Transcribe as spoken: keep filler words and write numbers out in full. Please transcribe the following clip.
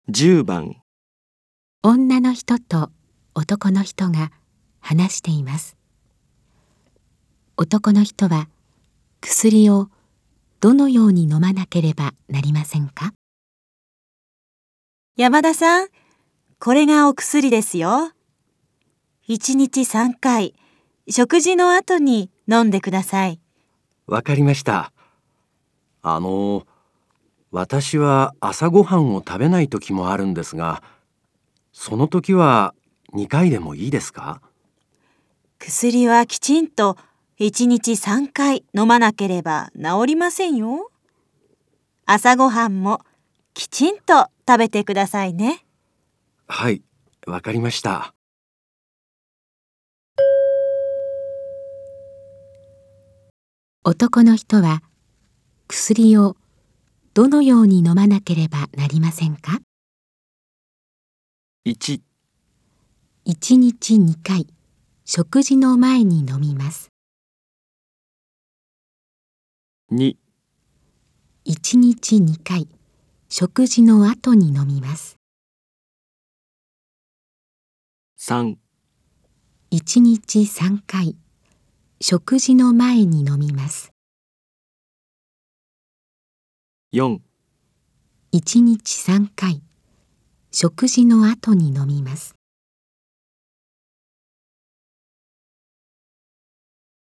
じゅうばん女の人と男の人が話しています。男の人は薬をどのように飲まなければなりませんか？ 山田さん、これがお薬ですよ。いちにちさんかい、食事の後に飲んでください。 わかりました。あの、私は朝ごはんを食べない時もあるんですが、その時はにかいでもいいですか？ 薬はきちんといちにちさんかい飲まなければ治りませんよ。朝ごはんもきちんと食べてくださいね。 はい、わかりました。 男の人は薬をどのように飲まなければなりませんか？ いち、 いちにちにかい食事の前に飲みます。 に、 いちにちにかい食事の後に飲みます。 さん、 いちにちさんかい食事の前に飲みます。 よん、 いちにちさんかい食事の後に飲みます。